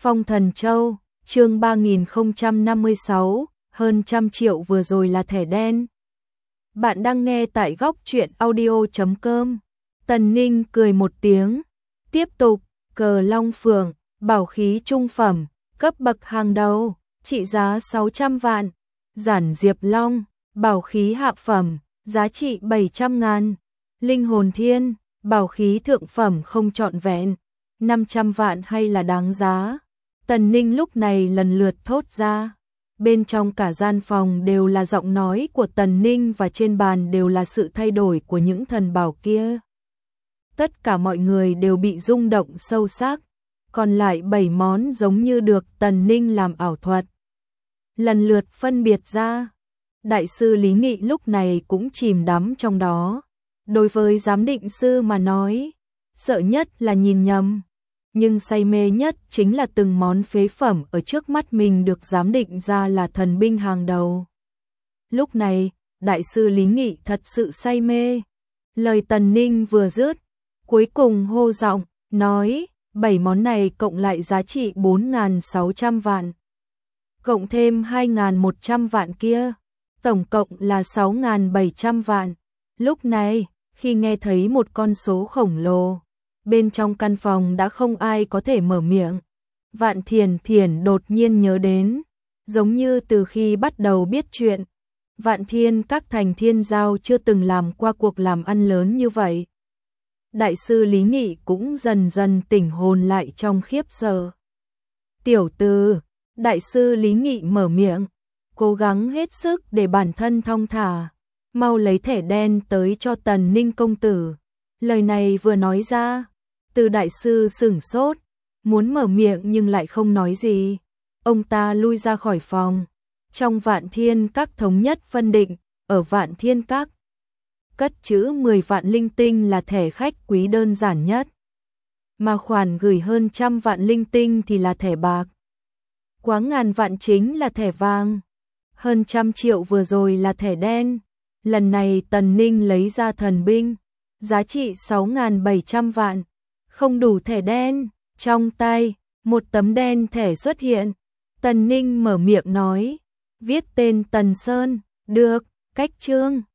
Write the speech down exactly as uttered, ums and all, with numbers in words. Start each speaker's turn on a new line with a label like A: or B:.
A: Phong Thần Châu, chương ba nghìn không trăm năm mươi sáu, hơn trăm triệu vừa rồi là thẻ đen. Bạn đang nghe tại góc truyện audio chấm com. Tần Ninh cười một tiếng, tiếp tục, cờ long phượng, bảo khí trung phẩm, cấp bậc hàng đầu, trị giá sáu trăm vạn. Giản Diệp Long, bảo khí hạ phẩm, giá trị bảy trăm ngàn. Linh hồn thiên, bảo khí thượng phẩm không trọn vẹn, năm trăm vạn hay là đáng giá. Tần Ninh lúc này lần lượt thốt ra. Bên trong cả gian phòng đều là giọng nói của Tần Ninh và trên bàn đều là sự thay đổi của những thần bảo kia. Tất cả mọi người đều bị rung động sâu sắc, còn lại bảy món giống như được Tần Ninh làm ảo thuật. Lần lượt phân biệt ra, đại sư Lý Nghị lúc này cũng chìm đắm trong đó. Đối với giám định sư mà nói, sợ nhất là nhìn nhầm, nhưng say mê nhất chính là từng món phế phẩm ở trước mắt mình được giám định ra là thần binh hàng đầu. Lúc này, đại sư Lý Nghị thật sự say mê. Lời Tần Ninh vừa dứt, cuối cùng hô giọng, nói, bảy món này cộng lại giá trị bốn nghìn sáu trăm vạn. Cộng thêm hai nghìn một trăm vạn kia, tổng cộng là sáu nghìn bảy trăm vạn. Lúc này, khi nghe thấy một con số khổng lồ, bên trong căn phòng đã không ai có thể mở miệng. Vạn Thiền Thiền đột nhiên nhớ đến, giống như từ khi bắt đầu biết chuyện, Vạn Thiên các thành thiên giao chưa từng làm qua cuộc làm ăn lớn như vậy. Đại sư Lý Nghị cũng dần dần tỉnh hồn lại trong khiếp sợ. Tiểu tử, đại sư Lý Nghị mở miệng, cố gắng hết sức để bản thân thong thả, mau lấy thẻ đen tới cho Tần Ninh công tử. Lời này vừa nói ra, Từ đại sư sửng sốt, muốn mở miệng nhưng lại không nói gì. Ông ta lui ra khỏi phòng. Trong Vạn Thiên các thống nhất phân định, ở Vạn Thiên các, cất trữ mười vạn linh tinh là thẻ khách quý đơn giản nhất. Mà khoản gửi hơn trăm vạn linh tinh thì là thẻ bạc. Quá ngàn vạn chính là thẻ vàng. Hơn trăm triệu vừa rồi là thẻ đen. Lần này Tần Ninh lấy ra thần binh, giá trị sáu nghìn bảy trăm vạn. Không đủ thẻ đen, trong tay, một tấm đen thẻ xuất hiện. Tần Ninh mở miệng nói, viết tên Tần Sơn, được, cách chương.